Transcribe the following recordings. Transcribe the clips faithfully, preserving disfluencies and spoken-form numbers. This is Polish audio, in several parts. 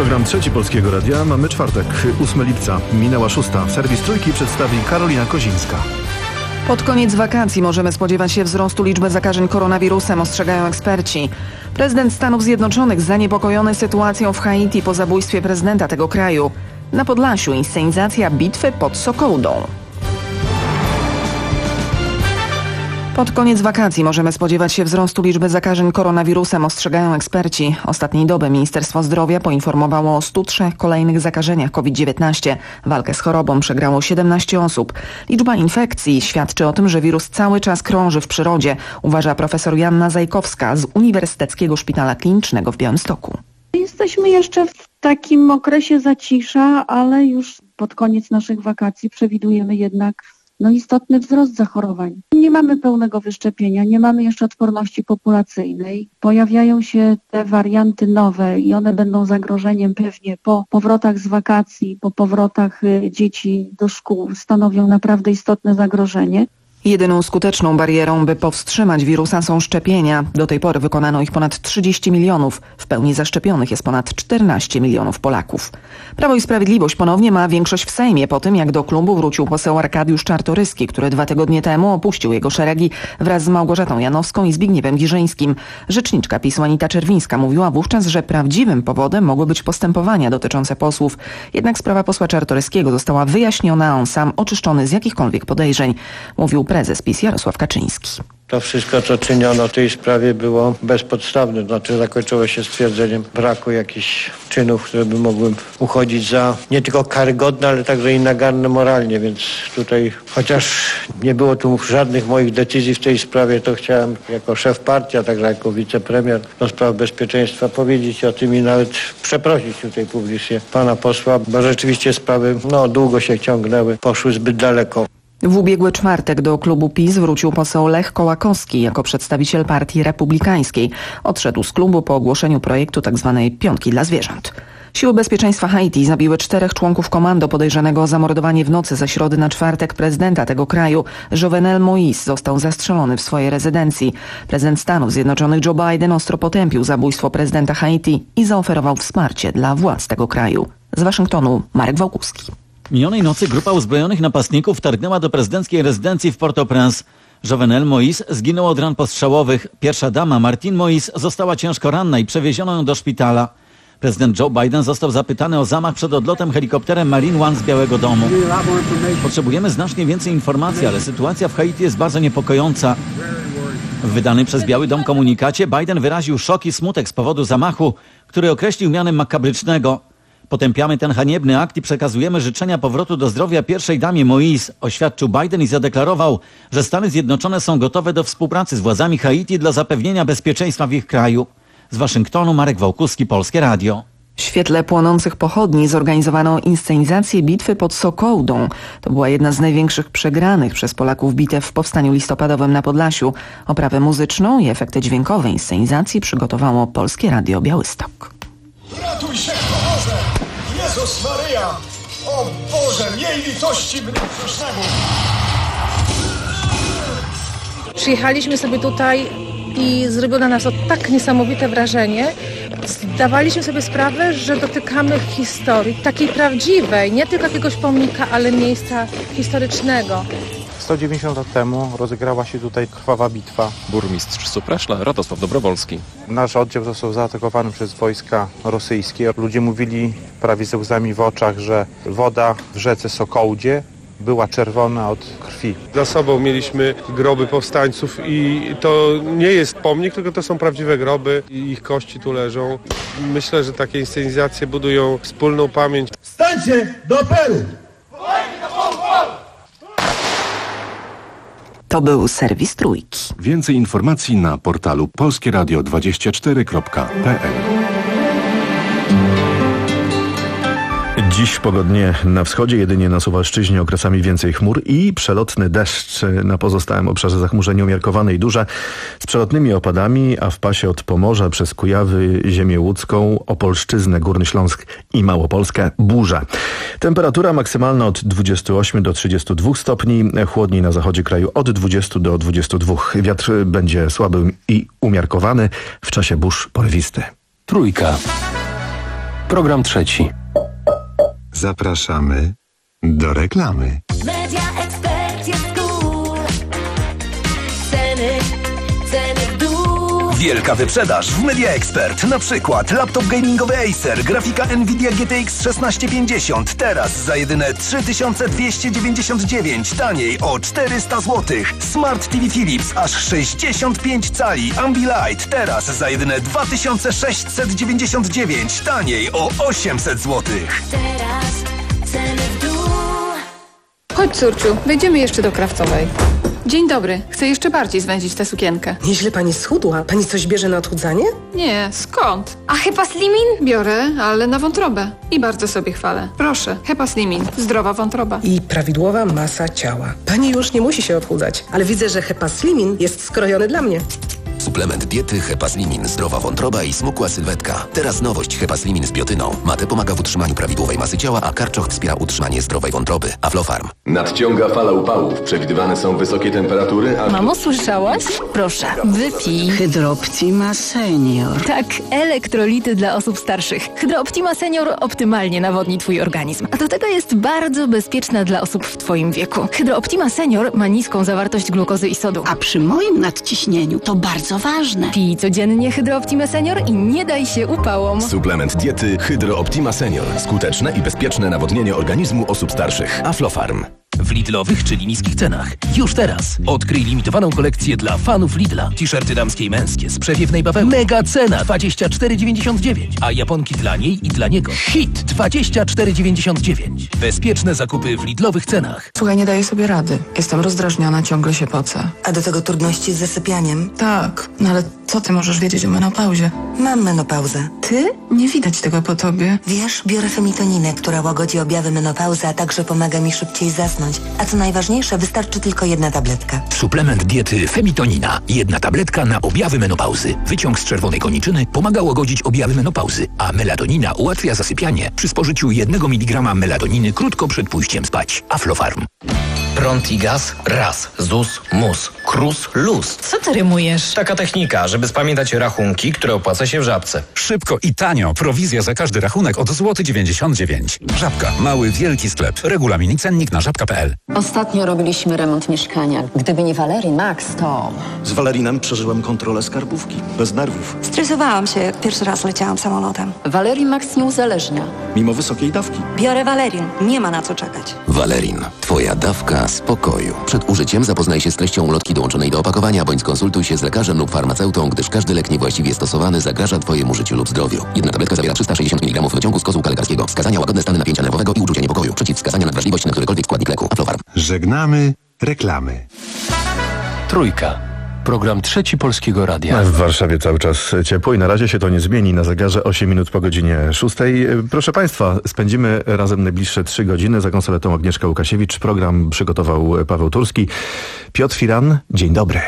Program Trzeci Polskiego Radia. Mamy czwartek, ósmego lipca. Minęła szósta. Serwis Trójki przedstawi Karolina Kozińska. Pod koniec wakacji możemy spodziewać się wzrostu liczby zakażeń koronawirusem, ostrzegają eksperci. Prezydent Stanów Zjednoczonych zaniepokojony sytuacją w Haiti po zabójstwie prezydenta tego kraju. Na Podlasiu inscenizacja bitwy pod Sokołdą. Pod koniec wakacji możemy spodziewać się wzrostu liczby zakażeń koronawirusem, ostrzegają eksperci. Ostatniej doby Ministerstwo Zdrowia poinformowało o stu trzech kolejnych zakażeniach COVID dziewiętnaście. Walkę z chorobą przegrało siedemnaście osób. Liczba infekcji świadczy o tym, że wirus cały czas krąży w przyrodzie, uważa profesor Joanna Zajkowska z Uniwersyteckiego Szpitala Klinicznego w Białymstoku. Jesteśmy jeszcze w takim okresie zacisza, ale już pod koniec naszych wakacji przewidujemy jednak no istotny wzrost zachorowań. Nie mamy pełnego wyszczepienia, nie mamy jeszcze odporności populacyjnej. Pojawiają się te warianty nowe i one będą zagrożeniem pewnie po powrotach z wakacji, po powrotach dzieci do szkół. Stanowią naprawdę istotne zagrożenie. Jedyną skuteczną barierą, by powstrzymać wirusa, są szczepienia. Do tej pory wykonano ich ponad trzydzieści milionów. W pełni zaszczepionych jest ponad czternaście milionów Polaków. Prawo i Sprawiedliwość ponownie ma większość w Sejmie po tym, jak do klubu wrócił poseł Arkadiusz Czartoryski, który dwa tygodnie temu opuścił jego szeregi wraz z Małgorzatą Janowską i Zbigniewem Giżyńskim. Rzeczniczka PiS-u Anita Czerwińska mówiła wówczas, że prawdziwym powodem mogły być postępowania dotyczące posłów. Jednak sprawa posła Czartoryskiego została wyjaśniona, a on sam oczyszczony z jakichkolwiek podejrzeń. Mówił prezes PiS Jarosław Kaczyński. To wszystko, co czyniono w tej sprawie, było bezpodstawne. Znaczy zakończyło się stwierdzeniem braku jakichś czynów, które by mogły uchodzić za nie tylko karygodne, ale także i naganne moralnie. Więc tutaj, chociaż nie było tu żadnych moich decyzji w tej sprawie, to chciałem jako szef partii, a także jako wicepremier do spraw bezpieczeństwa powiedzieć o tym i nawet przeprosić tutaj publicznie pana posła, bo rzeczywiście sprawy no długo się ciągnęły, poszły zbyt daleko. W ubiegły czwartek do klubu PiS wrócił poseł Lech Kołakowski jako przedstawiciel Partii Republikańskiej. Odszedł z klubu po ogłoszeniu projektu tzw. piątki dla zwierząt. Siły bezpieczeństwa Haiti zabiły czterech członków komando podejrzanego o zamordowanie w nocy ze środy na czwartek prezydenta tego kraju. Jovenel Moïse został zastrzelony w swojej rezydencji. Prezydent Stanów Zjednoczonych Joe Biden ostro potępił zabójstwo prezydenta Haiti i zaoferował wsparcie dla władz tego kraju. Z Waszyngtonu Marek Wałkuski. Minionej nocy grupa uzbrojonych napastników wtargnęła do prezydenckiej rezydencji w Port-au-Prince. Jovenel Moïse zginął od ran postrzałowych. Pierwsza dama Martine Moïse została ciężko ranna i przewieziono ją do szpitala. Prezydent Joe Biden został zapytany o zamach przed odlotem helikopterem Marine One z Białego Domu. Potrzebujemy znacznie więcej informacji, ale sytuacja w Haiti jest bardzo niepokojąca. W wydanym przez Biały Dom komunikacie Biden wyraził szok i smutek z powodu zamachu, który określił mianem makabrycznego. Potępiamy ten haniebny akt i przekazujemy życzenia powrotu do zdrowia pierwszej damie Moïse, oświadczył Biden i zadeklarował, że Stany Zjednoczone są gotowe do współpracy z władzami Haiti dla zapewnienia bezpieczeństwa w ich kraju. Z Waszyngtonu Marek Wałkuski, Polskie Radio. W świetle płonących pochodni zorganizowano inscenizację bitwy pod Sokołdą. To była jedna z największych przegranych przez Polaków bitew w powstaniu listopadowym na Podlasiu. Oprawę muzyczną i efekty dźwiękowe inscenizacji przygotowało Polskie Radio Białystok. Ratuj się, Boże! Jezus Maryja! O Boże, miej litości mnie grzesznego! Przyjechaliśmy sobie tutaj i zrobiło na nas to tak niesamowite wrażenie. Zdawaliśmy sobie sprawę, że dotykamy historii, takiej prawdziwej, nie tylko jakiegoś pomnika, ale miejsca historycznego. sto dziewięćdziesiąt lat temu rozegrała się tutaj krwawa bitwa. Burmistrz Supraszla Radosław Dobrowolski. Nasz oddział został zaatakowany przez wojska rosyjskie. Ludzie mówili prawie ze łzami w oczach, że woda w rzece Sokołdzie była czerwona od krwi. Za sobą mieliśmy groby powstańców i to nie jest pomnik, tylko to są prawdziwe groby i ich kości tu leżą. Myślę, że takie inscenizacje budują wspólną pamięć. Stańcie do operu! To był serwis Trójki. Więcej informacji na portalu polskieradio dwadzieścia cztery kropka p l. Dziś pogodnie na wschodzie, jedynie na Suwalszczyźnie okresami więcej chmur i przelotny deszcz. Na pozostałym obszarze zachmurzenie umiarkowane i duże z przelotnymi opadami, a w pasie od Pomorza przez Kujawy, Ziemię Łódzką, Opolszczyznę, Górny Śląsk i Małopolskę burze. Temperatura maksymalna od dwudziestu ośmiu do trzydziestu dwóch stopni, chłodniej na zachodzie kraju od dwudziestu do dwudziestu dwóch. Wiatr będzie słaby i umiarkowany, w czasie burz porywisty. Trójka. Program trzeci. Zapraszamy do reklamy. Media Expert jest cool. Ceny, ceny w dół. Wielka wyprzedaż w Media Expert. Na przykład laptop gamingowy Acer, grafika Nvidia G T X szesnaście pięćdziesiąt. Teraz za jedyne trzy tysiące dwieście dziewięćdziesiąt dziewięć. Taniej o czterysta złotych. Smart T V Philips aż sześćdziesiąt pięć cali. Ambilight teraz za jedyne dwa tysiące sześćset dziewięćdziesiąt dziewięć. Taniej o osiemset złotych. Teraz ceny w dół. Chodź, córciu, wejdziemy jeszcze do Krawcowej. Dzień dobry. Chcę jeszcze bardziej zwęzić tę sukienkę. Nieźle pani schudła. Pani coś bierze na odchudzanie? Nie, skąd? A Hepa Slimin? Biorę, ale na wątrobę. I bardzo sobie chwalę. Proszę, Hepa Slimin. Zdrowa wątroba. I prawidłowa masa ciała. Pani już nie musi się odchudzać, ale widzę, że Hepa Slimin jest skrojony dla mnie. Suplement diety Hepa Slimin, zdrowa wątroba i smukła sylwetka. Teraz nowość Hepa Slimin z biotyną. Mate pomaga w utrzymaniu prawidłowej masy ciała, a karczoch wspiera utrzymanie zdrowej wątroby. Aflofarm. Nadciąga fala upałów. Przewidywane są wysokie temperatury, a... Mamo, słyszałaś? Proszę, wypij. Hydrooptima Senior. Tak, elektrolity dla osób starszych. Hydrooptima Senior optymalnie nawodni twój organizm. A do tego jest bardzo bezpieczna dla osób w twoim wieku. Hydrooptima Senior ma niską zawartość glukozy i sodu. A przy moim nadciśnieniu to bardzo ważne. Pij codziennie Hydrooptima Senior i nie daj się upałom. Suplement diety Hydrooptima Senior. Skuteczne i bezpieczne nawodnienie organizmu osób starszych. Aflofarm. W Lidlowych, czyli niskich cenach. Już teraz. Odkryj limitowaną kolekcję dla fanów Lidla. T-shirty damskie i męskie z przewiewnej bawełny. Mega cena dwadzieścia cztery dziewięćdziesiąt dziewięć. A japonki dla niej i dla niego. Hit dwadzieścia cztery dziewięćdziesiąt dziewięć. Bezpieczne zakupy w Lidlowych cenach. Słuchaj, nie daję sobie rady. Jestem rozdrażniona, ciągle się pocę. A do tego trudności z zasypianiem? Tak, no ale co ty możesz wiedzieć o menopauzie? Mam menopauzę. Ty? Nie widać tego po tobie. Wiesz, biorę femitoninę, która łagodzi objawy menopauzy, a także pomaga mi szybciej zasnąć. A co najważniejsze, wystarczy tylko jedna tabletka. Suplement diety Femitonina. Jedna tabletka na objawy menopauzy. Wyciąg z czerwonej koniczyny pomaga łagodzić objawy menopauzy, a melatonina ułatwia zasypianie przy spożyciu jednego miligrama melatoniny krótko przed pójściem spać. Aflofarm. Prąd i gaz, raz, Z U S, M U S, KRUS, luz. Co ty rymujesz? Taka technika, żeby spamiętać rachunki, które opłaca się w Żabce. Szybko i tanio. Prowizja za każdy rachunek od złoty dziewięćdziesiąt dziewięć. Żabka. Mały, wielki sklep. Regulamin i cennik na żabka kropka p l. Ostatnio robiliśmy remont mieszkania. Gdyby nie Valerii Max, to... Z Valerinem przeżyłem kontrolę skarbówki. Bez nerwów. Stresowałam się, jak pierwszy raz leciałam samolotem. Valerii Max nie uzależnia. Mimo wysokiej dawki. Biorę Valerin. Nie ma na co czekać. Valerin. Twoja dawka spokoju. Przed użyciem zapoznaj się z treścią ulotki dołączonej do opakowania, bądź skonsultuj się z lekarzem lub farmaceutą, gdyż każdy lek niewłaściwie stosowany zagraża Twojemu życiu lub zdrowiu. Jedna tabletka zawiera trzysta sześćdziesiąt miligramów wyciągu z kozułka lekarskiego. Wskazania: łagodne stany napięcia nerwowego i uczucia niepokoju. Przeciwwskazania: nadwrażliwość na którykolwiek składnik leku. Aflofarm. Żegnamy reklamy. Trójka. Program Trzeci Polskiego Radia. W Warszawie cały czas ciepło i na razie się to nie zmieni. Na zegarze osiem minut po godzinie szóstej. Proszę Państwa, spędzimy razem najbliższe trzy godziny. Za konsoletą Agnieszka Łukasiewicz. Program przygotował Paweł Turski. Piotr Firan, dzień dobry.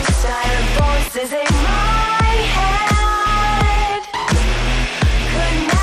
Voices in my head could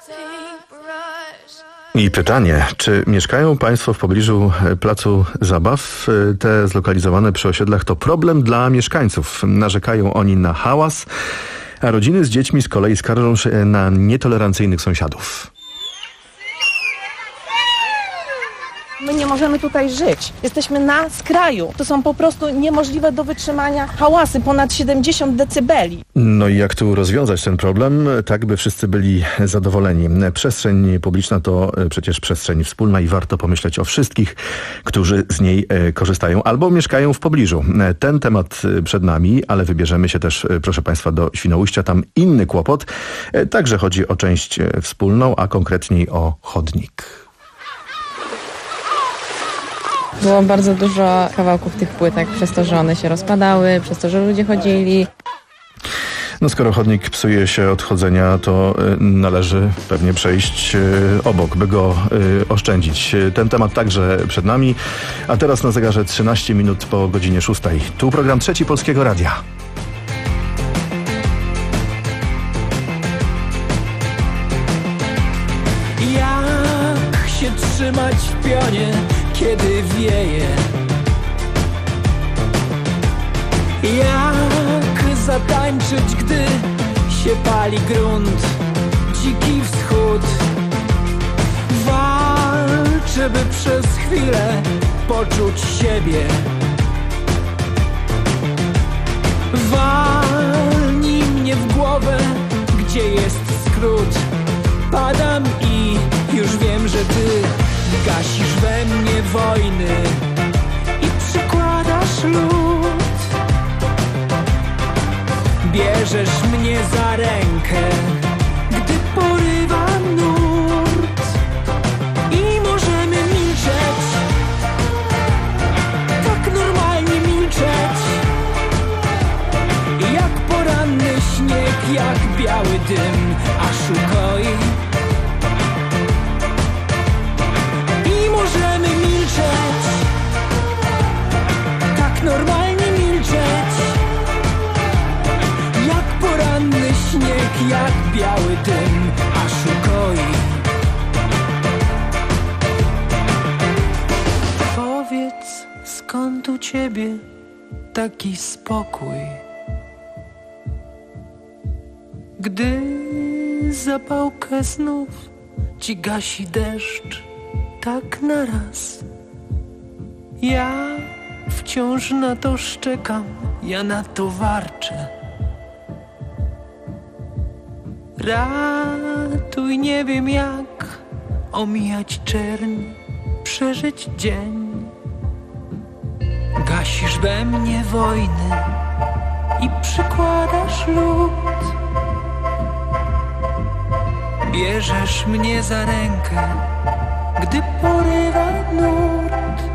I pytanie, czy mieszkają Państwo w pobliżu placu zabaw? Te zlokalizowane przy osiedlach to problem dla mieszkańców. Narzekają oni na hałas, a rodziny z dziećmi z kolei skarżą się na nietolerancyjnych sąsiadów. My nie możemy tutaj żyć. Jesteśmy na skraju. To są po prostu niemożliwe do wytrzymania hałasy, ponad siedemdziesiąt decybeli. No i jak tu rozwiązać ten problem, tak by wszyscy byli zadowoleni? Przestrzeń publiczna to przecież przestrzeń wspólna i warto pomyśleć o wszystkich, którzy z niej korzystają albo mieszkają w pobliżu. Ten temat przed nami, ale wybierzemy się też, proszę Państwa, do Świnoujścia. Tam inny kłopot. Także chodzi o część wspólną, a konkretniej o chodnik. Było bardzo dużo kawałków tych płytek przez to, że one się rozpadały, przez to, że ludzie chodzili. No skoro chodnik psuje się od chodzenia, to y, należy pewnie przejść y, obok, by go y, oszczędzić. Ten temat także przed nami, a teraz na zegarze trzynaście minut po godzinie szóstej. Tu program Trzeci Polskiego Radia. Jak się trzymać w pionie, kiedy wieje? Jak zatańczyć, gdy się pali grunt? Dziki wschód. Walczę, by przez chwilę poczuć siebie. Walnij mnie w głowę, gdzie jest skrót. Padam i już wiem, że ty gasisz we mnie wojny i przykładasz lód. Bierzesz mnie za rękę, gdy porywa nurt i możemy milczeć, tak normalnie milczeć, jak poranny śnieg, jak biały dym, aż ukoi. Możemy milczeć, tak normalnie milczeć, jak poranny śnieg, jak biały dym, aż ukoi. Powiedz, skąd u ciebie taki spokój, gdy zapałkę znów ci gasi deszcz tak naraz. Ja wciąż na to szczekam, ja na to warczę. Ratuj, nie wiem jak omijać czerń, przeżyć dzień. Gasisz we mnie wojny i przykładasz lód. Bierzesz mnie za rękę, gdy porywa nurt.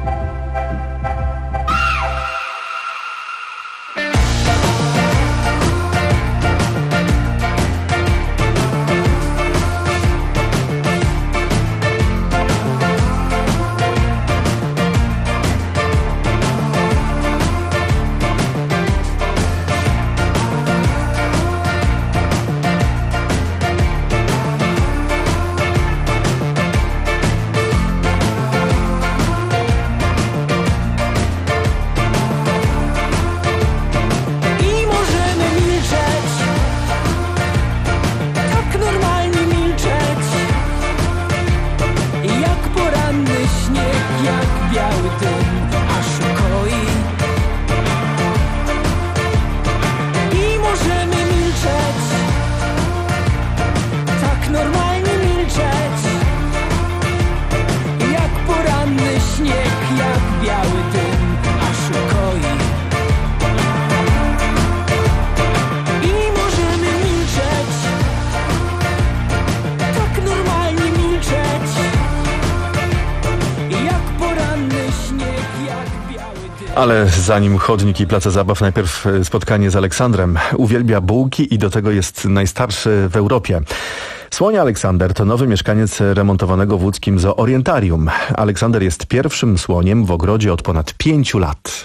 Ale zanim chodnik i place zabaw, najpierw spotkanie z Aleksandrem. Uwielbia bułki i do tego jest najstarszy w Europie. Słoń Aleksander to nowy mieszkaniec remontowanego w łódzkim zoorientarium. Aleksander jest pierwszym słoniem w ogrodzie od ponad pięciu lat.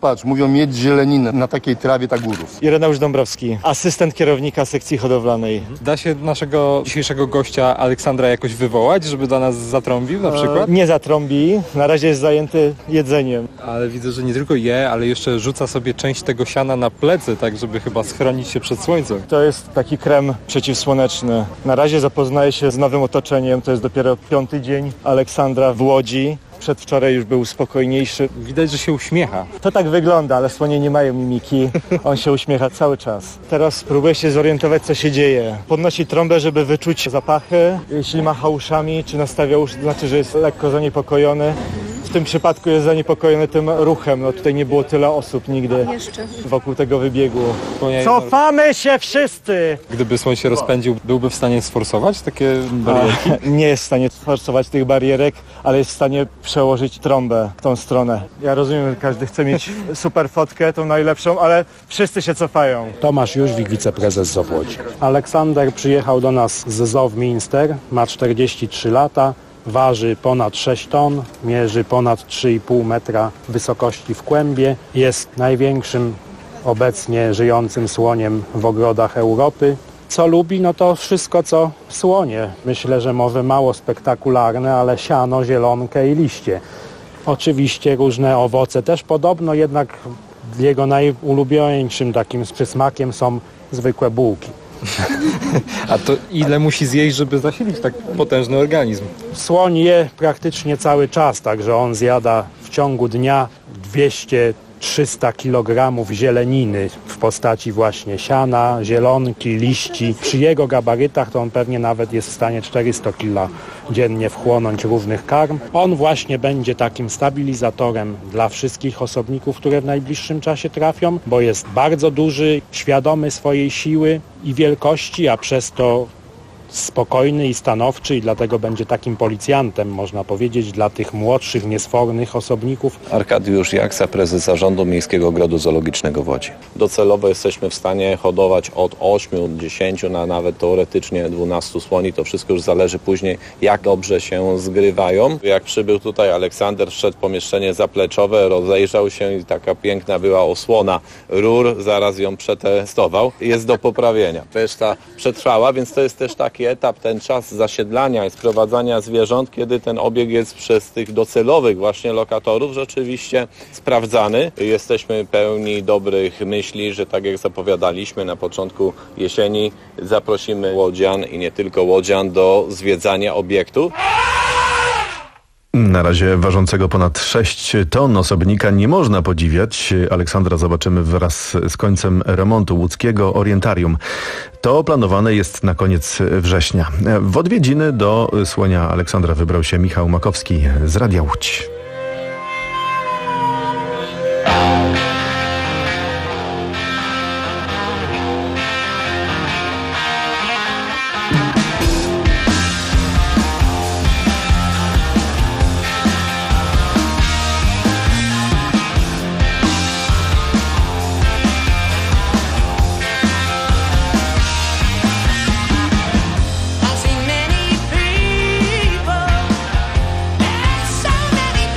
patrz, mówią mieć zieleninę, na takiej trawie tak urósł. Ireneusz Dąbrowski, asystent kierownika sekcji hodowlanej. Da się naszego dzisiejszego gościa Aleksandra jakoś wywołać, żeby do nas zatrąbił na przykład? E, nie zatrąbi, na razie jest zajęty jedzeniem. Ale widzę, że nie tylko je, ale jeszcze rzuca sobie część tego siana na plecy, tak żeby chyba schronić się przed słońcem. To jest taki krem przeciwsłoneczny. Na razie zapoznaje się z nowym otoczeniem, to jest dopiero piąty dzień Aleksandra w Łodzi. Przedwczoraj już był spokojniejszy. Widać, że się uśmiecha. To tak wygląda, ale słonie nie mają mimiki. On się uśmiecha cały czas. Teraz próbuje się zorientować, co się dzieje. Podnosi trąbę, żeby wyczuć zapachy. Jeśli macha uszami, czy nastawia uszy, to znaczy, że jest lekko zaniepokojony. W tym przypadku jest zaniepokojony tym ruchem. No tutaj nie było tyle osób nigdy Jeszcze. wokół tego wybiegu. Cofamy się wszyscy! Gdyby słoń się rozpędził, byłby w stanie sforsować takie barierki? A, nie jest w stanie sforsować tych barierek, ale jest w stanie przełożyć trąbę w tą stronę. Ja rozumiem, że każdy chce mieć super fotkę, tą najlepszą, ale wszyscy się cofają. Tomasz Jóźwik, wiceprezes Z O W Łodzi. Aleksander przyjechał do nas z Z O W Minster, ma czterdzieści trzy lata. Waży ponad sześć ton, mierzy ponad trzy i pół metra wysokości w kłębie. Jest największym obecnie żyjącym słoniem w ogrodach Europy. Co lubi? No to wszystko, co słonie. Myślę, że może mało spektakularne, ale siano, zielonkę i liście. Oczywiście różne owoce też podobno, jednak jego najulubieńszym takim przysmakiem są zwykłe bułki. A to ile musi zjeść, żeby zasilić tak potężny organizm? Słoń je praktycznie cały czas, także on zjada w ciągu dnia dwieście trzysta kilogramów zieleniny w postaci właśnie siana, zielonki, liści. Przy jego gabarytach to on pewnie nawet jest w stanie czterysta kilo dziennie wchłonąć różnych karm. On właśnie będzie takim stabilizatorem dla wszystkich osobników, które w najbliższym czasie trafią, bo jest bardzo duży, świadomy swojej siły i wielkości, a przez to spokojny i stanowczy i dlatego będzie takim policjantem, można powiedzieć, dla tych młodszych, niesfornych osobników. Arkadiusz Jaksa, prezes Zarządu Miejskiego Ogrodu Zoologicznego w Łodzi. Docelowo jesteśmy w stanie hodować od ośmiu, dziesięciu na nawet teoretycznie dwunastu słoni. To wszystko już zależy później, jak dobrze się zgrywają. Jak przybył tutaj Aleksander, wszedł w pomieszczenie zapleczowe, rozejrzał się i taka piękna była osłona rur, zaraz ją przetestował. Jest do poprawienia. Reszta przetrwała, więc to jest też taki etap, ten czas zasiedlania i sprowadzania zwierząt, kiedy ten obieg jest przez tych docelowych właśnie lokatorów rzeczywiście sprawdzany. Jesteśmy pełni dobrych myśli, że tak jak zapowiadaliśmy na początku jesieni, zaprosimy łodzian i nie tylko łodzian do zwiedzania obiektu. Na razie ważącego ponad sześć ton osobnika nie można podziwiać. Aleksandra zobaczymy wraz z końcem remontu łódzkiego orientarium. To planowane jest na koniec września. W odwiedziny do słonia Aleksandra wybrał się Michał Makowski z Radia Łódź. I've seen many people, so many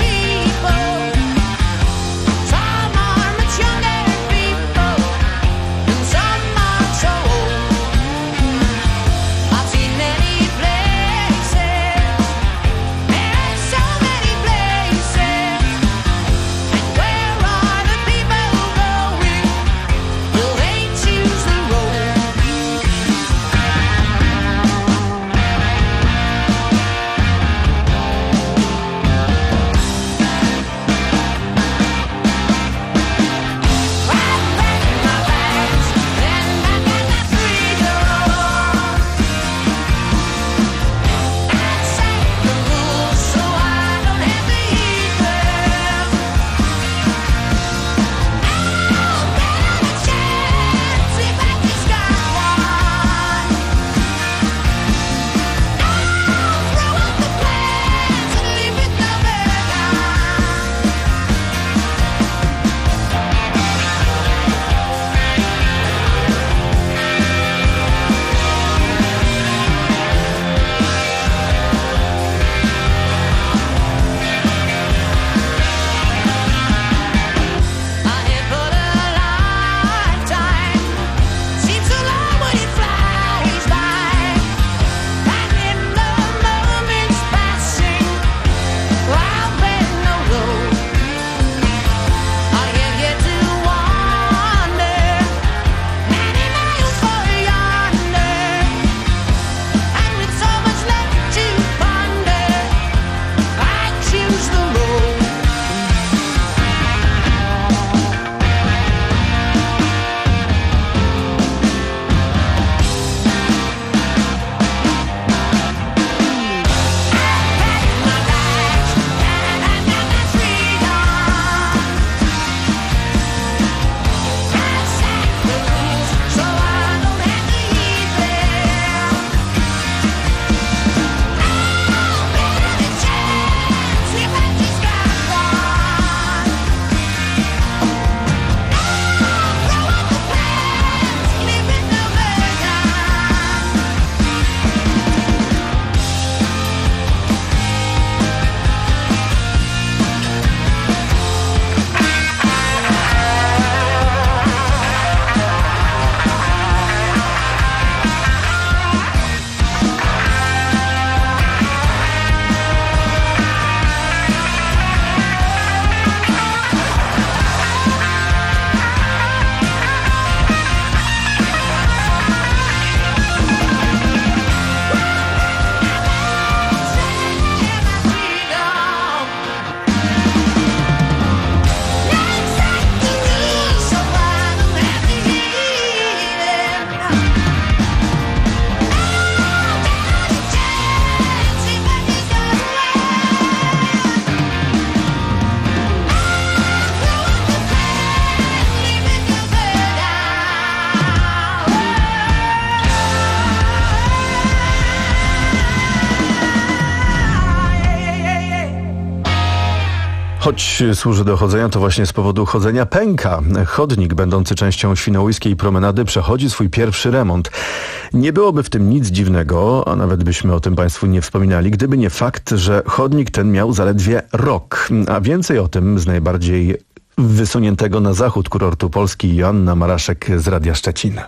Choć służy do chodzenia, to właśnie z powodu chodzenia pęka. Chodnik będący częścią Świnoujskiej Promenady przechodzi swój pierwszy remont. Nie byłoby w tym nic dziwnego, a nawet byśmy o tym Państwu nie wspominali, gdyby nie fakt, że chodnik ten miał zaledwie rok. A więcej o tym z najbardziej wysuniętego na zachód kurortu Polski Joanna Maraszek z Radia Szczecin.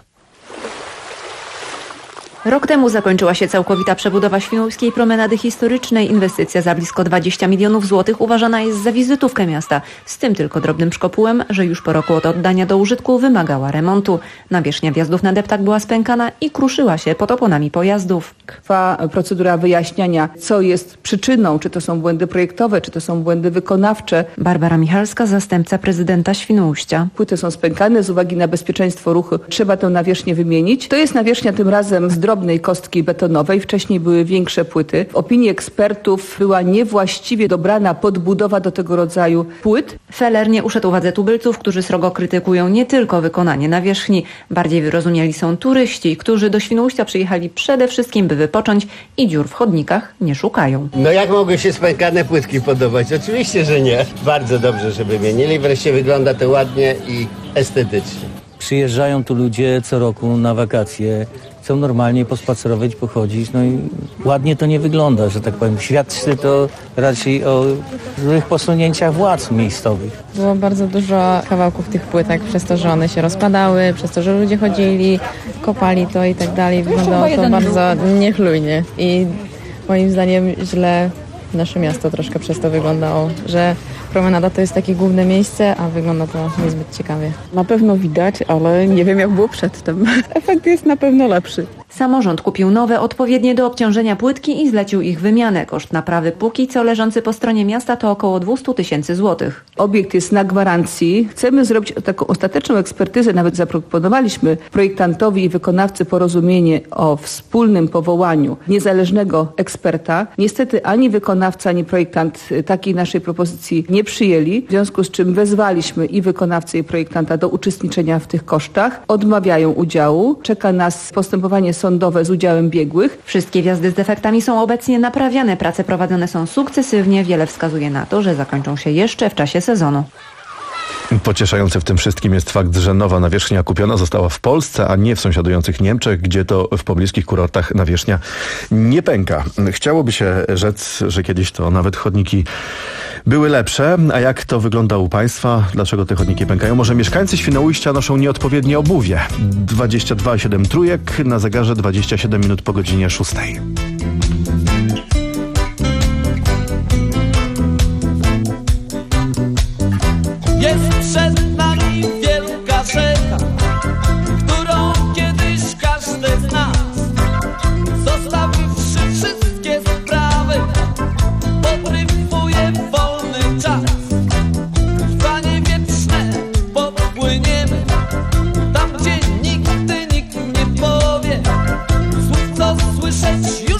Rok temu zakończyła się całkowita przebudowa Świnoujskiej Promenady Historycznej. Inwestycja za blisko dwadzieścia milionów złotych uważana jest za wizytówkę miasta. Z tym tylko drobnym szkopułem, że już po roku od oddania do użytku wymagała remontu. Nawierzchnia wjazdów na deptak była spękana i kruszyła się pod oponami pojazdów. Trwa procedura wyjaśniania, co jest przyczyną, czy to są błędy projektowe, czy to są błędy wykonawcze. Barbara Michalska, zastępca prezydenta Świnoujścia. Płyty są spękane z uwagi na bezpieczeństwo ruchu. Trzeba tę nawierzchnię wymienić. To jest nawierzchnia tym razem z drobnej kostki betonowej. Wcześniej były większe płyty. W opinii ekspertów była niewłaściwie dobrana podbudowa do tego rodzaju płyt. Feller nie uszedł uwadze tubylców, którzy srogo krytykują nie tylko wykonanie nawierzchni. Bardziej wyrozumiali są turyści, którzy do Świnoujścia przyjechali przede wszystkim, by wypocząć i dziur w chodnikach nie szukają. No jak mogły się spękane płytki podobać? Oczywiście, że nie. Bardzo dobrze, żeby wymienili. Wreszcie wygląda to ładnie i estetycznie. Przyjeżdżają tu ludzie co roku na wakacje, chcą normalnie pospacerować, pochodzić, no i ładnie to nie wygląda, że tak powiem. Świadczy to raczej o złych posunięciach władz miejscowych. Było bardzo dużo kawałków tych płytek przez to, że one się rozpadały, przez to, że ludzie chodzili, kopali to i tak dalej. Wyglądało to bardzo niechlujnie i moim zdaniem źle nasze miasto troszkę przez to wyglądało, że promenada to jest takie główne miejsce, a wygląda to niezbyt ciekawie. Na pewno widać, ale nie wiem jak było przedtem. Efekt jest na pewno lepszy. Samorząd kupił nowe, odpowiednie do obciążenia płytki i zlecił ich wymianę. Koszt naprawy póki co leżący po stronie miasta to około dwieście tysięcy złotych. Obiekt jest na gwarancji. Chcemy zrobić taką ostateczną ekspertyzę. Nawet zaproponowaliśmy projektantowi i wykonawcy porozumienie o wspólnym powołaniu niezależnego eksperta. Niestety ani wykonawca, ani projektant takiej naszej propozycji nie przyjęli, w związku z czym wezwaliśmy i wykonawcę, i projektanta do uczestniczenia w tych kosztach. Odmawiają udziału. Czeka nas postępowanie sądowe z udziałem biegłych. Wszystkie wjazdy z defektami są obecnie naprawiane. Prace prowadzone są sukcesywnie. Wiele wskazuje na to, że zakończą się jeszcze w czasie sezonu. Pocieszający w tym wszystkim jest fakt, że nowa nawierzchnia kupiona została w Polsce, a nie w sąsiadujących Niemczech, gdzie to w pobliskich kurortach nawierzchnia nie pęka. Chciałoby się rzec, że kiedyś to nawet chodniki były lepsze. A jak to wygląda u Państwa? Dlaczego te chodniki pękają? Może mieszkańcy Świnoujścia noszą nieodpowiednie obuwie? dwadzieścia dwa siedem trójek, na zegarze dwadzieścia siedem minut po godzinie szóstej. Jest przed nami wielka rzeka, którą kiedyś każdy z nas, zostawiwszy wszystkie sprawy, podryfuje wolny czas. Trwanie wieczne popłyniemy tam, gdzie nigdy nikt nie powie słów, co słyszeć już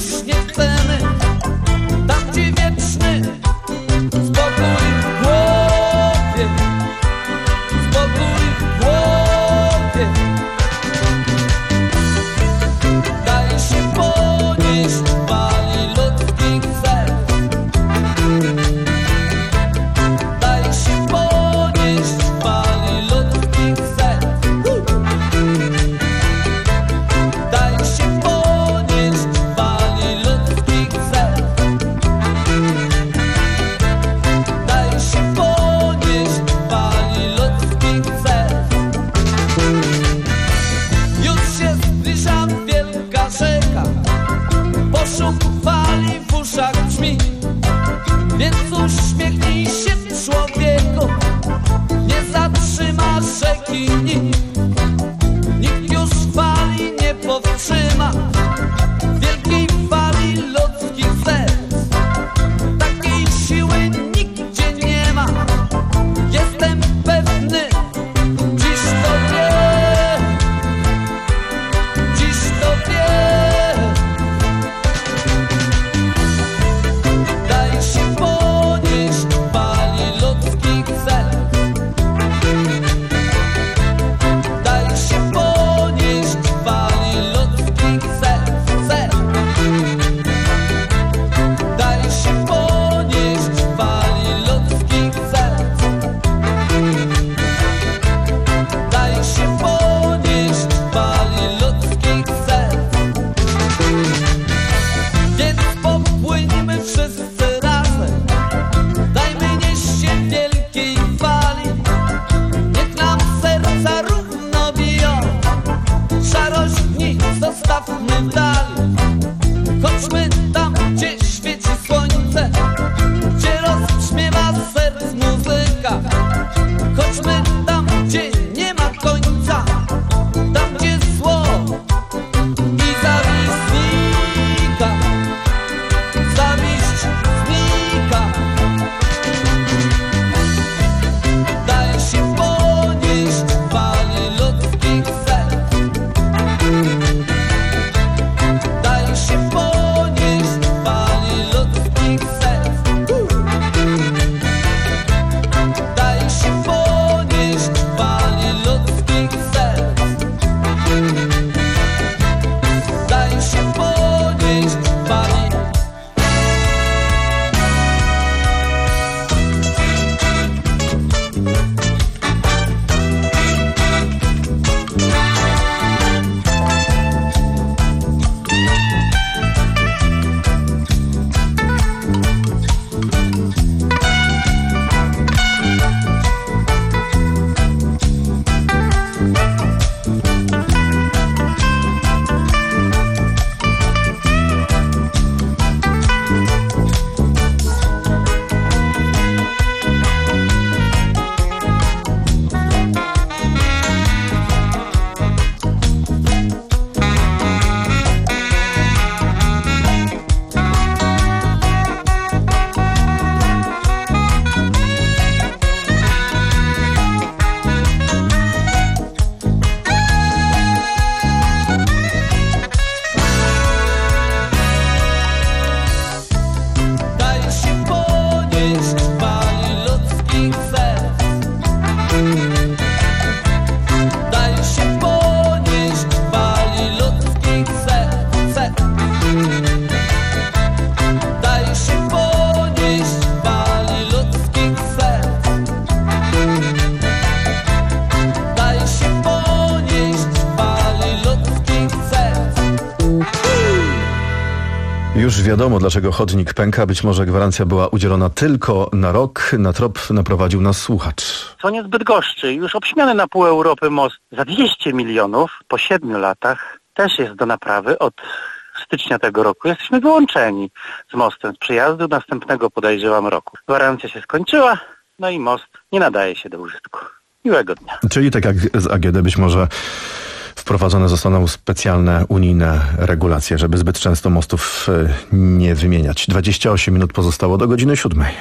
Już wiadomo, dlaczego chodnik pęka. Być może gwarancja była udzielona tylko na rok. Na trop naprowadził nas słuchacz. Co nie zbyt goszczy. Już obśmiany na pół Europy most za dwieście milionów po siedmiu latach też jest do naprawy. Od stycznia tego roku jesteśmy wyłączeni z mostem z przejazdu. Następnego podejrzewam roku. Gwarancja się skończyła, no i most nie nadaje się do użytku. Miłego dnia. Czyli tak jak z A G D być może wprowadzone zostaną specjalne unijne regulacje, żeby zbyt często mostów nie wymieniać. dwadzieścia osiem minut pozostało do godziny siódmej.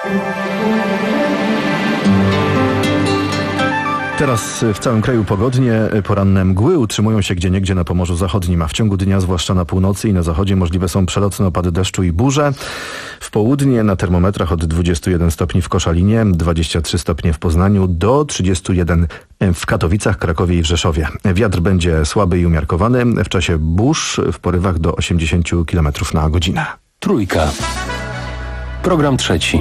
Teraz w całym kraju pogodnie. Poranne mgły utrzymują się gdzieniegdzie na Pomorzu Zachodnim, a w ciągu dnia, zwłaszcza na północy i na zachodzie, możliwe są przelotne opady deszczu i burze. W południe na termometrach od dwudziestu jeden stopni w Koszalinie, dwadzieścia trzy stopnie w Poznaniu, do trzydziestu jeden w Katowicach, Krakowie i w Rzeszowie. Wiatr będzie słaby i umiarkowany. W czasie burz w porywach do osiemdziesięciu kilometrów na godzinę. Trójka. Program trzeci.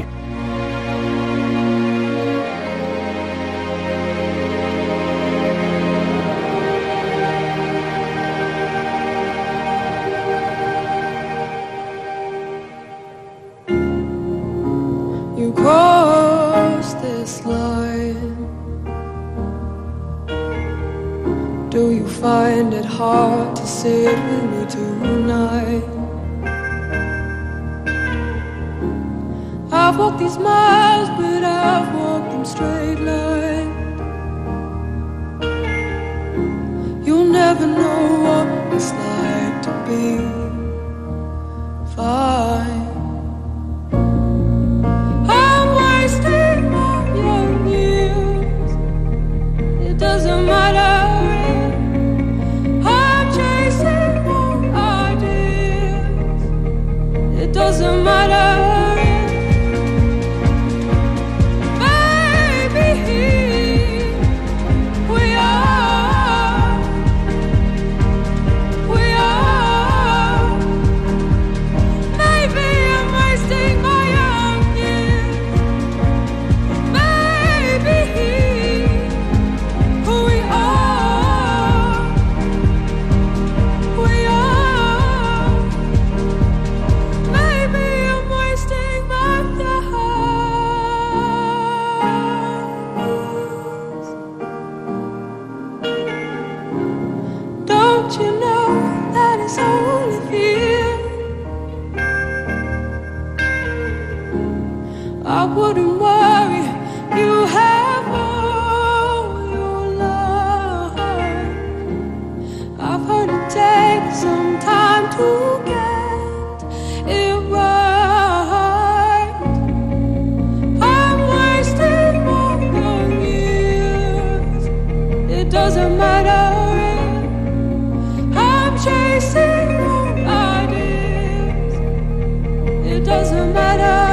Cross this line. Do you find it hard to sit with me tonight? I've walked these miles, but I've walked them straight line. You'll never know what it's like to be fine. Doesn't matter. I'm chasing more ideas. It doesn't matter. Baby, we are, we are. Maybe I'm wasting my young years. Baby. I wouldn't worry, you have all your life. I've heard it takes some time to get it right. I'm wasting my young years. It doesn't matter. I'm chasing more ideas. It doesn't matter.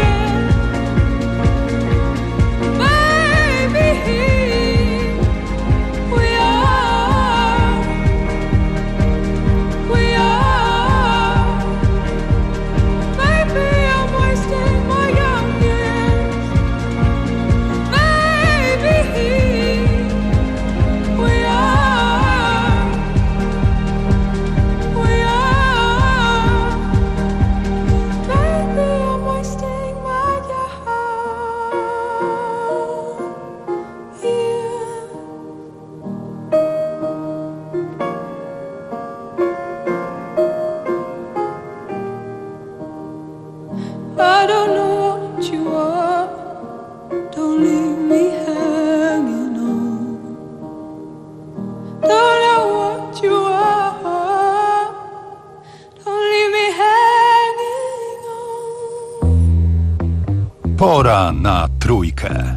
I don't know what you are. Don't leave me hanging on. Don't know what you are. Don't leave me hanging on. Pora na trójkę.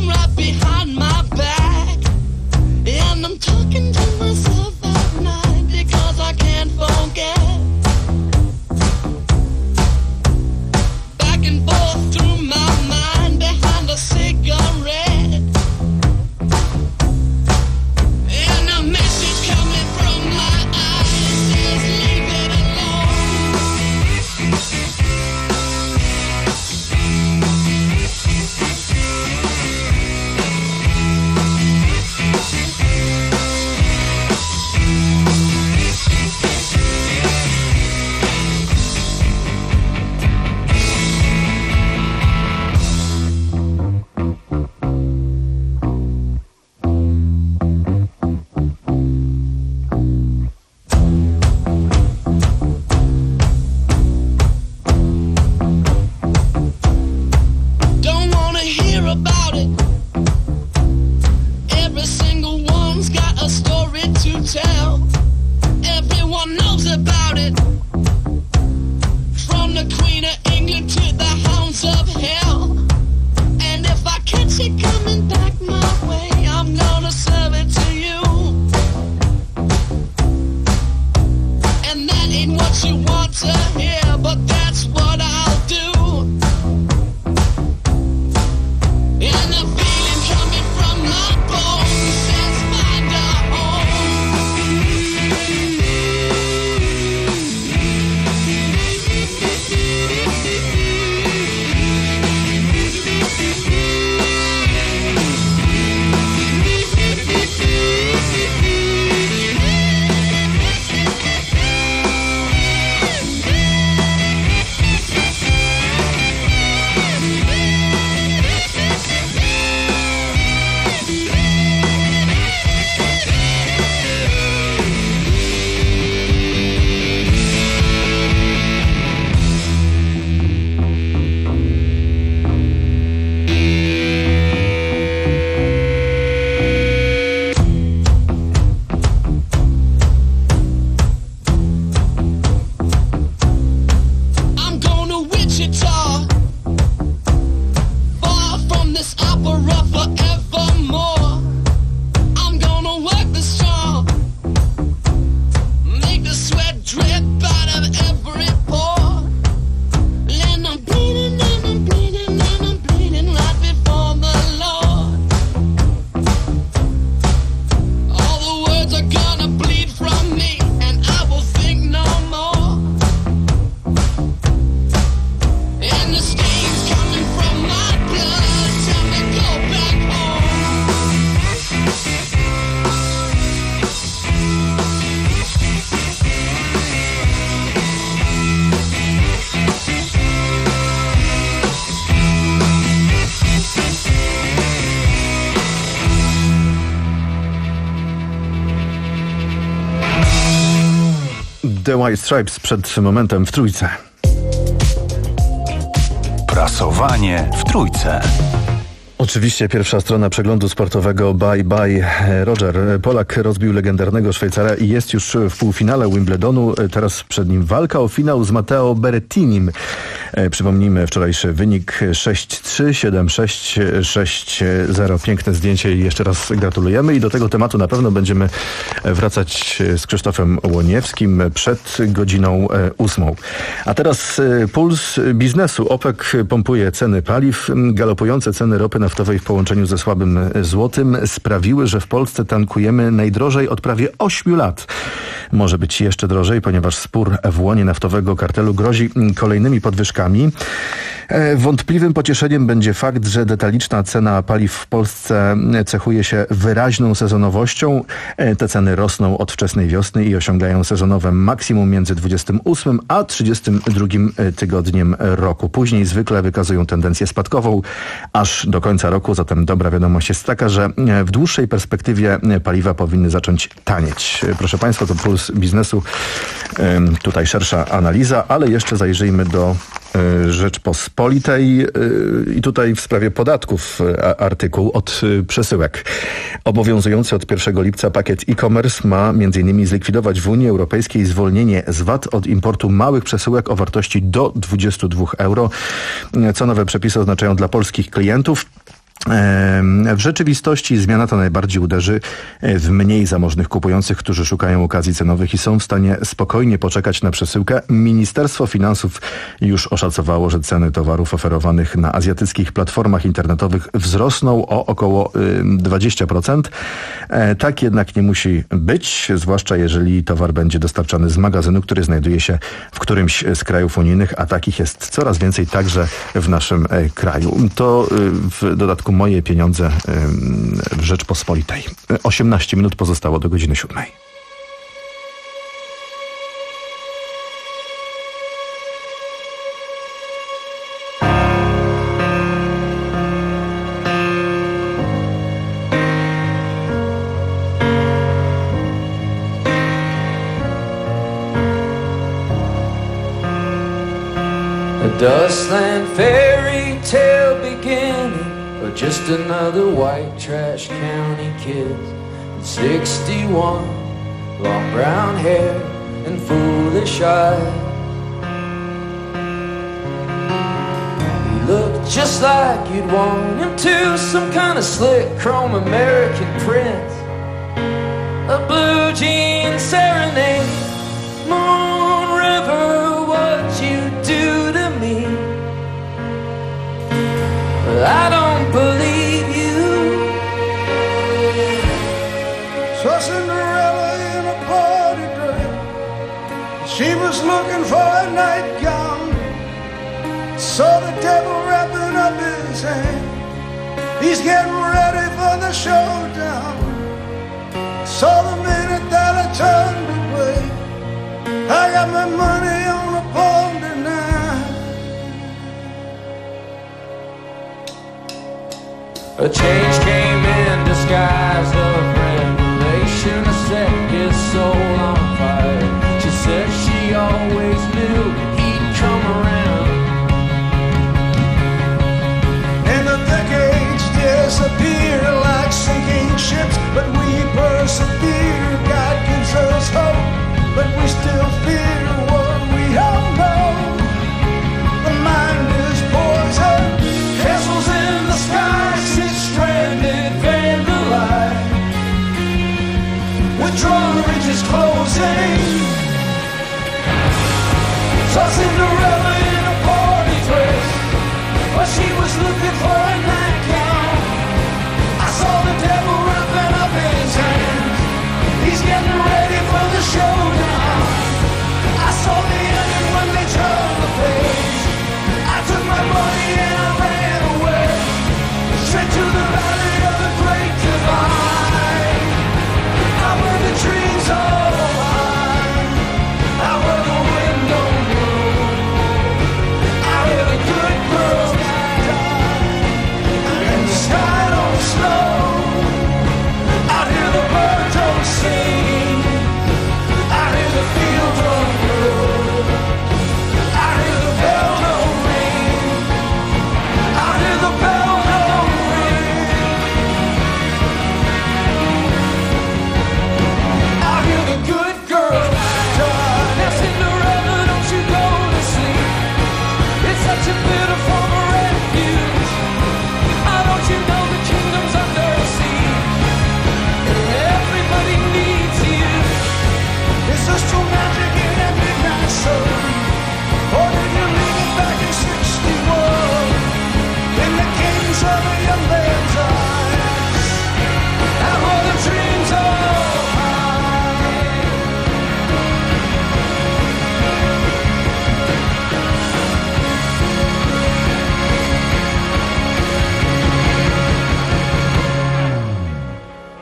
Behind my back, and I'm talking to myself at night. The White Stripes przed momentem w Trójce. Prasowanie w Trójce. Oczywiście pierwsza strona przeglądu sportowego Bye Bye Roger. Polak rozbił legendarnego Szwajcara i jest już w półfinale Wimbledonu. Teraz przed nim walka o finał z Matteo Berrettinim. Przypomnijmy wczorajszy wynik sześć trzy, siedem sześć, sześć zero. Piękne zdjęcie i jeszcze raz gratulujemy. I do tego tematu na pewno będziemy wracać z Krzysztofem Łoniewskim przed godziną ósmą. A teraz puls biznesu. OPEC pompuje ceny paliw. Galopujące ceny ropy naftowej w połączeniu ze słabym złotym sprawiły, że w Polsce tankujemy najdrożej od prawie ośmiu lat. Może być jeszcze drożej, ponieważ spór w łonie naftowego kartelu grozi kolejnymi podwyżkami. Wątpliwym pocieszeniem będzie fakt, że detaliczna cena paliw w Polsce cechuje się wyraźną sezonowością. Te ceny rosną od wczesnej wiosny i osiągają sezonowe maksimum między dwudziestym ósmym a trzydziestym drugim tygodniem roku. Później zwykle wykazują tendencję spadkową aż do końca roku. Zatem dobra wiadomość jest taka, że w dłuższej perspektywie paliwa powinny zacząć tanieć. Proszę Państwa, to puls biznesu. Tutaj szersza analiza, ale jeszcze zajrzyjmy do Rzeczpospolitej i tutaj w sprawie podatków artykuł od przesyłek. Obowiązujący od pierwszego lipca pakiet e-commerce ma między innymi zlikwidować w Unii Europejskiej zwolnienie z V A T od importu małych przesyłek o wartości do dwudziestu dwóch euro. Co nowe przepisy oznaczają dla polskich klientów? W rzeczywistości zmiana ta najbardziej uderzy w mniej zamożnych kupujących, którzy szukają okazji cenowych i są w stanie spokojnie poczekać na przesyłkę. Ministerstwo Finansów już oszacowało, że ceny towarów oferowanych na azjatyckich platformach internetowych wzrosną o około dwadzieścia procent. Tak jednak nie musi być, zwłaszcza jeżeli towar będzie dostarczany z magazynu, który znajduje się w którymś z krajów unijnych, a takich jest coraz więcej także w naszym kraju. To w dodatku moje pieniądze w Rzeczpospolitej. osiemnaście minut pozostało do godziny siódmej. A dustland fairy tale beginning, or just another white trash county kid. sixty-one, long brown hair and foolish eyes. He looked just like you'd want him to, some kind of slick chrome American prince. A blue jean serenade, Moon River, what you do to me. But I don't believe you. Saw Cinderella in a party dress. She was looking for a nightgown. Saw the devil wrapping up his hand. He's getting ready for the showdown. Saw the minute that I turned away. I got my money on a pawn tonight. A change came in disguise of revelation. I set his soul on fire. She said she always knew he'd come around. And the decades disappear like sinking ships, but we persevere. God gives us hope, but we still fear what we all know. The mind is poison. Castles in the sky sit stranded vandalized. Withdrawn ridges closing. Saw Cinderella in a party dress, but she was looking for a nightgown. I saw the devil wrapping up his hands. He's getting ready for the showdown. I saw the ending when they turned the page. I took my money and I ran away, straight to the valley of the great divide. Out where the trees are alive, out where the wind don't blow.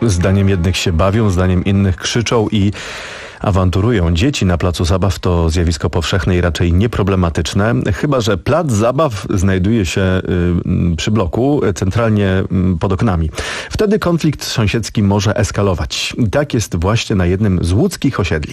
Zdaniem jednych się bawią, zdaniem innych krzyczą i awanturują. Dzieci na placu zabaw to zjawisko powszechne i raczej nieproblematyczne, chyba że plac zabaw znajduje się y, przy bloku, centralnie y, pod oknami. Wtedy konflikt sąsiedzki może eskalować. I tak jest właśnie na jednym z łódzkich osiedli.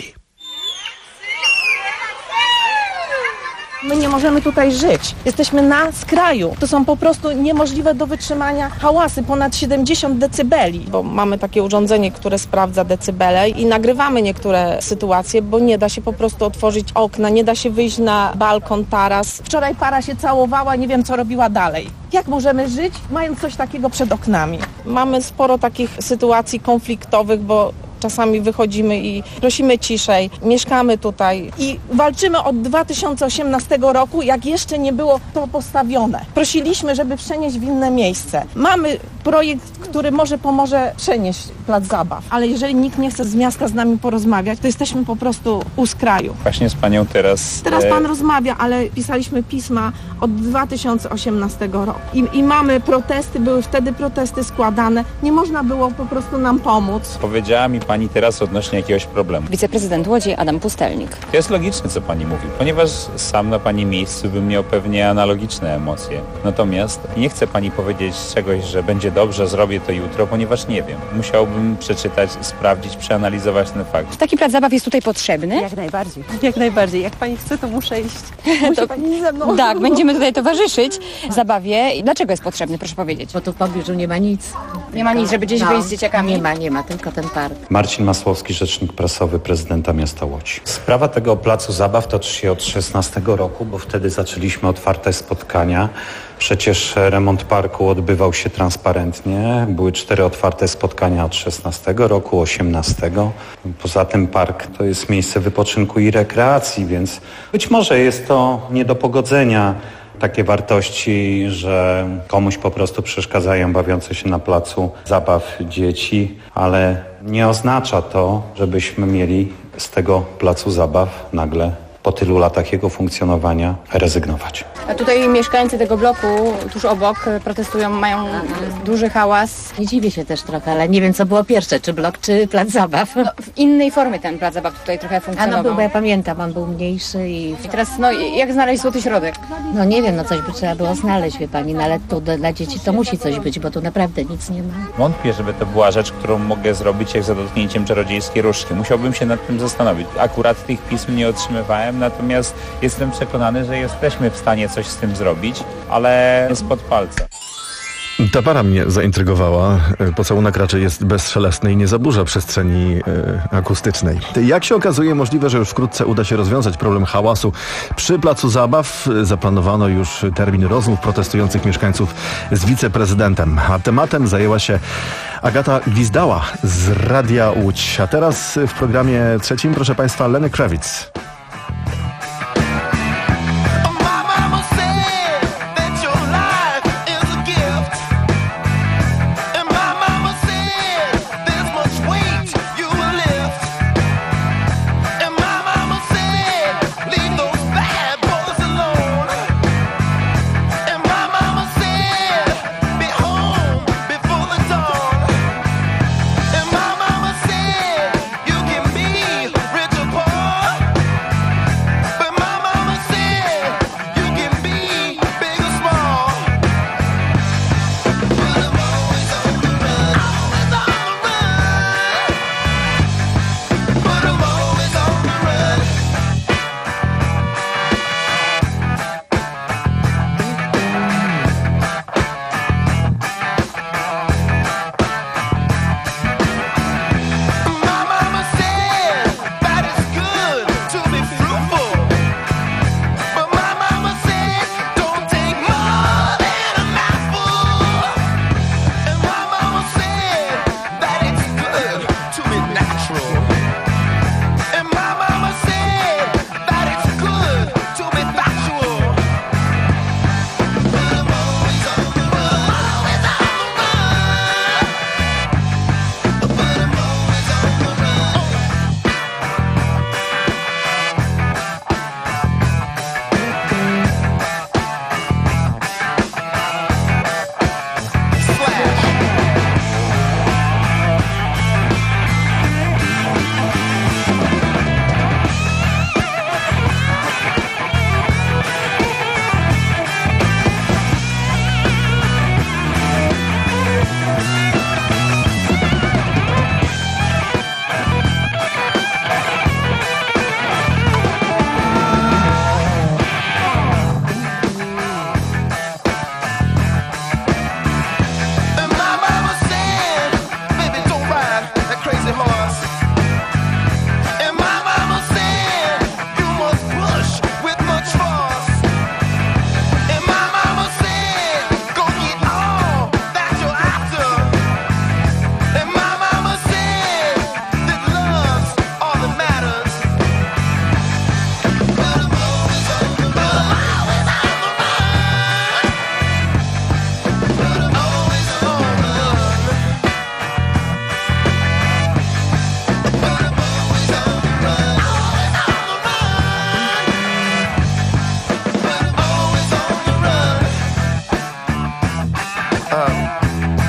My nie możemy tutaj żyć. Jesteśmy na skraju. To są po prostu niemożliwe do wytrzymania hałasy, ponad siedemdziesiąt decybeli. Bo mamy takie urządzenie, które sprawdza decybele i nagrywamy niektóre sytuacje, bo nie da się po prostu otworzyć okna, nie da się wyjść na balkon, taras. Wczoraj para się całowała, nie wiem co robiła dalej. Jak możemy żyć, mając coś takiego przed oknami? Mamy sporo takich sytuacji konfliktowych, bo czasami wychodzimy i prosimy ciszej, mieszkamy tutaj i walczymy od dwa tysiące osiemnastego roku, jak jeszcze nie było to postawione. Prosiliśmy, żeby przenieść w inne miejsce. Mamy projekt, który może pomoże przenieść plac zabaw, ale jeżeli nikt nie chce z miasta z nami porozmawiać, to jesteśmy po prostu u skraju. Właśnie z panią teraz... Teraz e... pan rozmawia, ale pisaliśmy pisma od dwa tysiące osiemnastego roku. I, I mamy protesty, były wtedy protesty składane. Nie można było po prostu nam pomóc. Powiedziała mi pani teraz odnośnie jakiegoś problemu. Wiceprezydent Łodzi Adam Pustelnik. To jest logiczne, co pani mówi, ponieważ sam na pani miejscu bym miał pewnie analogiczne emocje. Natomiast nie chce pani powiedzieć czegoś, że będzie dobrze, zrobię to jutro, ponieważ nie wiem. Musiałbym przeczytać, sprawdzić, przeanalizować ten fakt. Taki plac zabaw jest tutaj potrzebny? Jak najbardziej. Jak najbardziej. Jak pani chce, to muszę iść. Musi to, pani ze mną. Tak, będziemy tutaj towarzyszyć zabawie. I dlaczego jest potrzebny, proszę powiedzieć? Bo tu w pobliżu nie ma nic. Nie ma nic, żeby gdzieś no, wyjść z dzieciakami? Nie ma, nie ma, tylko ten park. Marcin Masłowski, rzecznik prasowy prezydenta miasta Łodzi. Sprawa tego placu zabaw toczy się od szesnastego roku, bo wtedy zaczęliśmy otwarte spotkania. Przecież remont parku odbywał się transparentnie. Były cztery otwarte spotkania od szesnastego roku, osiemnastego. Poza tym park to jest miejsce wypoczynku i rekreacji, więc być może jest to nie do pogodzenia takie wartości, że komuś po prostu przeszkadzają bawiące się na placu zabaw dzieci, ale nie oznacza to, żebyśmy mieli z tego placu zabaw nagle po tylu latach jego funkcjonowania rezygnować. A tutaj mieszkańcy tego bloku tuż obok protestują, mają duży hałas. Nie dziwię się też trochę, ale nie wiem co było pierwsze, czy blok, czy plac zabaw. No, w innej formie ten plac zabaw tutaj trochę funkcjonował. A no, bo ja pamiętam, on był mniejszy i... I teraz, no jak znaleźć złoty środek? No nie wiem, no coś by trzeba było znaleźć, wie pani, no ale tu dla dzieci to musi coś być, bo tu naprawdę nic nie ma. Wątpię, żeby to była rzecz, którą mogę zrobić jak za dotknięciem czarodziejskiej różdżki. Musiałbym się nad tym zastanowić. Akurat tych pism nie otrzymywałem, natomiast jestem przekonany, że jesteśmy w stanie coś z tym zrobić, ale spod palca. Ta para mnie zaintrygowała. Pocałunek raczej jest bezszelestny i nie zaburza przestrzeni e, akustycznej. Jak się okazuje, możliwe, że już wkrótce uda się rozwiązać problem hałasu przy placu zabaw. Zaplanowano już termin rozmów protestujących mieszkańców z wiceprezydentem. A tematem zajęła się Agata Gwizdała z Radia Łódź. A teraz w programie trzecim, proszę państwa, Lenny Kravitz. Rich or poor,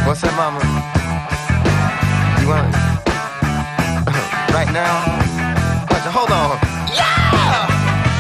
What's up, mama? You want it? Right now? Watch it, hold on. Yeah!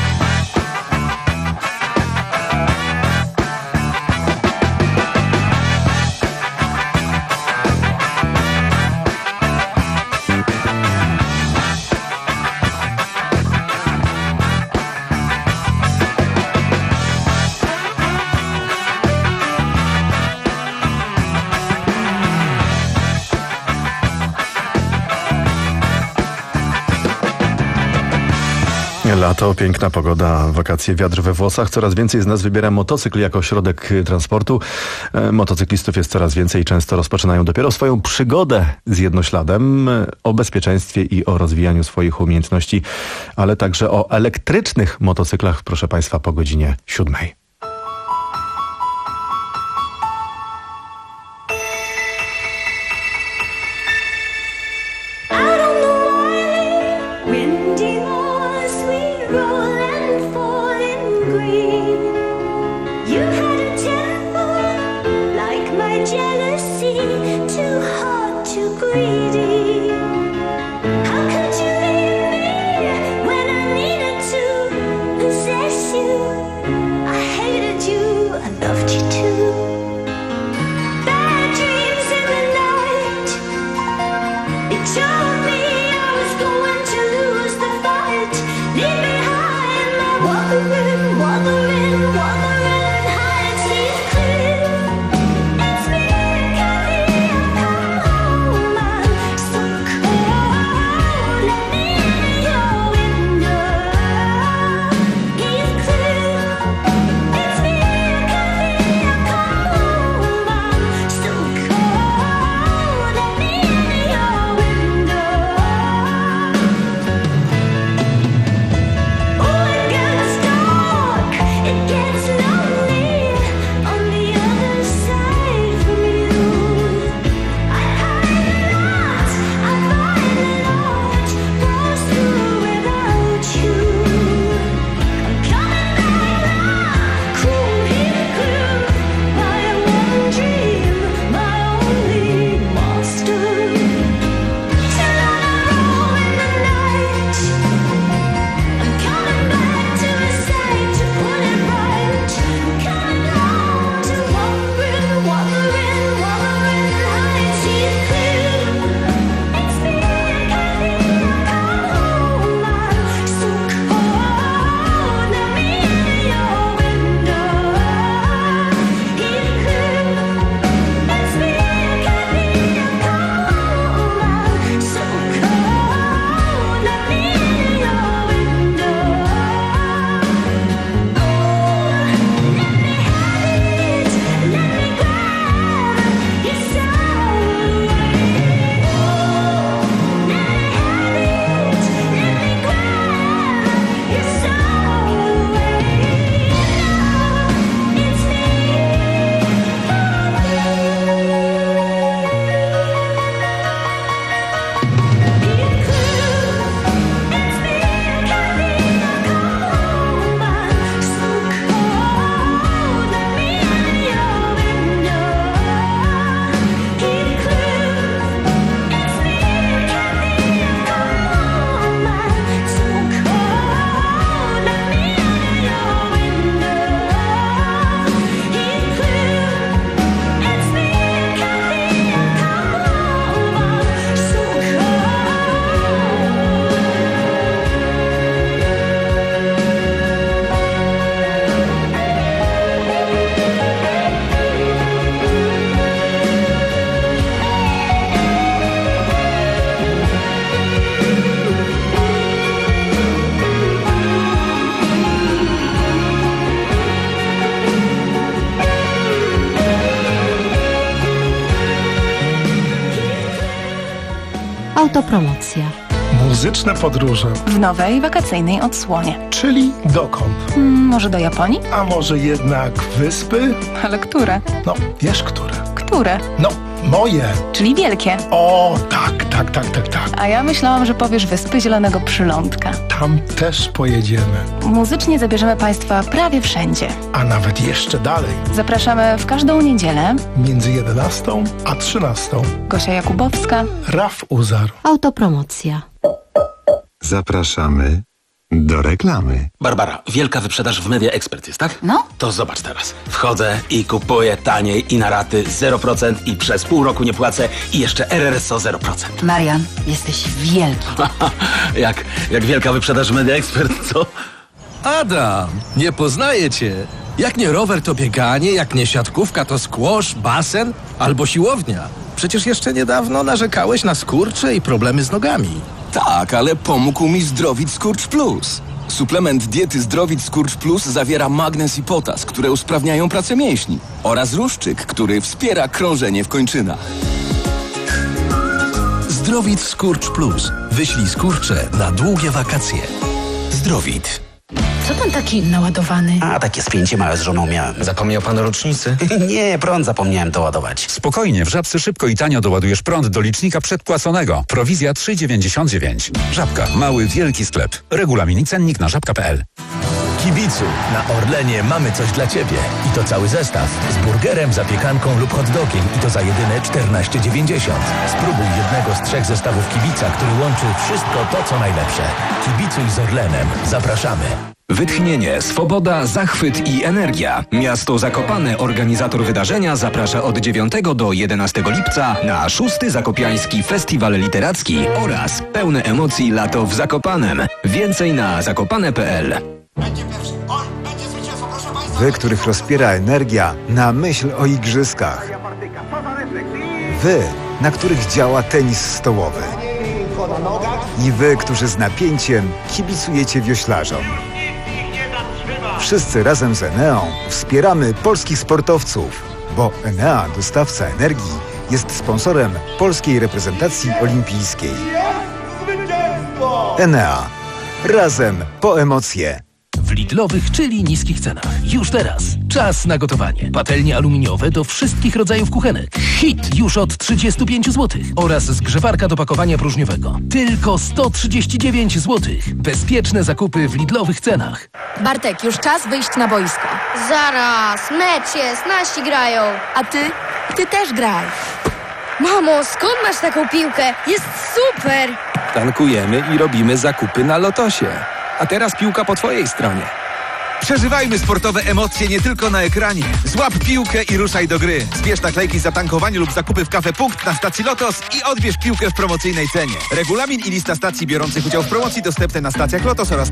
Lato, piękna pogoda, wakacje, wiatr we włosach. Coraz więcej z nas wybiera motocykl jako środek transportu. Motocyklistów jest coraz więcej i często rozpoczynają dopiero swoją przygodę z jednośladem. O bezpieczeństwie i o rozwijaniu swoich umiejętności, ale także o elektrycznych motocyklach, proszę Państwa, po godzinie siódmej. Autopromocja. Muzyczne podróże. W nowej, wakacyjnej odsłonie. Czyli dokąd? Hmm, może do Japonii? A może jednak wyspy? Ale które? No, wiesz które. Które? No, Moje. Czyli wielkie. O, tak, tak, tak, tak, tak. A ja myślałam, że powiesz Wyspy Zielonego Przylądka. Tam też pojedziemy. Muzycznie zabierzemy Państwa prawie wszędzie. A nawet jeszcze dalej. Zapraszamy w każdą niedzielę. Między jedenastą a trzynastą. Gosia Jakubowska. Raf Uzar. Autopromocja. Zapraszamy do reklamy. Barbara, wielka wyprzedaż w Media Expert jest, tak? No. To zobacz teraz. Wchodzę i kupuję taniej i na raty zero procent i przez pół roku nie płacę i jeszcze R R S O zero procent. Marian, jesteś wielki. jak, jak wielka wyprzedaż w Media Expert, co? Adam, nie poznaję cię. Jak nie rower, to bieganie, jak nie siatkówka, to squash, basen albo siłownia. Przecież jeszcze niedawno narzekałeś na skurcze i problemy z nogami. Tak, ale pomógł mi Zdrowit Skurcz Plus. Suplement diety Zdrowit Skurcz Plus zawiera magnez i potas, które usprawniają pracę mięśni, oraz ruszczyk, który wspiera krążenie w kończynach. Zdrowit Skurcz Plus. Wyślij skurcze na długie wakacje. Zdrowit. Co pan taki naładowany? A, takie spięcie małe z żoną miałem. Zapomniał pan o rocznicy? Nie, prąd zapomniałem doładować. Spokojnie, w Żabce szybko i tanio doładujesz prąd do licznika przedpłaconego. Prowizja trzy dziewięćdziesiąt dziewięć. Żabka. Mały, wielki sklep. Regulamin i cennik na żabka kropka p l. Kibicu, na Orlenie mamy coś dla Ciebie. I to cały zestaw. Z burgerem, zapiekanką lub hot dogiem. I to za jedyne czternaście dziewięćdziesiąt. Spróbuj jednego z trzech zestawów Kibica, który łączy wszystko to, co najlepsze. Kibicuj z Orlenem. Zapraszamy. Wytchnienie, swoboda, zachwyt i energia. Miasto Zakopane, organizator wydarzenia, zaprasza od dziewiątego do jedenastego lipca na szósty Zakopiański Festiwal Literacki oraz pełne emocji lato w Zakopanem. Więcej na zakopane kropka p l. Wy, których rozpiera energia na myśl o igrzyskach. Wy, na których działa tenis stołowy. I wy, którzy z napięciem kibicujecie wioślarzom. Wszyscy razem z Eneą wspieramy polskich sportowców, bo Enea, dostawca energii, jest sponsorem polskiej reprezentacji olimpijskiej. Enea. Razem po emocje. W Lidlowych, czyli niskich cenach. Już teraz. Czas na gotowanie. Patelnie aluminiowe do wszystkich rodzajów kuchenek. Hit już od trzydzieści pięć złotych. Oraz zgrzewarka do pakowania próżniowego. Tylko sto trzydzieści dziewięć złotych. Bezpieczne zakupy w Lidlowych cenach. Bartek, już czas wyjść na boisko. Zaraz, mecz jest, nasi grają. A ty? Ty też graj. Mamo, skąd masz taką piłkę? Jest super! Tankujemy i robimy zakupy na Lotosie. A teraz piłka po twojej stronie. Przeżywajmy sportowe emocje nie tylko na ekranie. Złap piłkę i ruszaj do gry. Zbierz naklejki za tankowanie lub zakupy w Cafe Punkt na stacji Lotos i odbierz piłkę w promocyjnej cenie. Regulamin i lista stacji biorących udział w promocji dostępne na stacjach Lotos oraz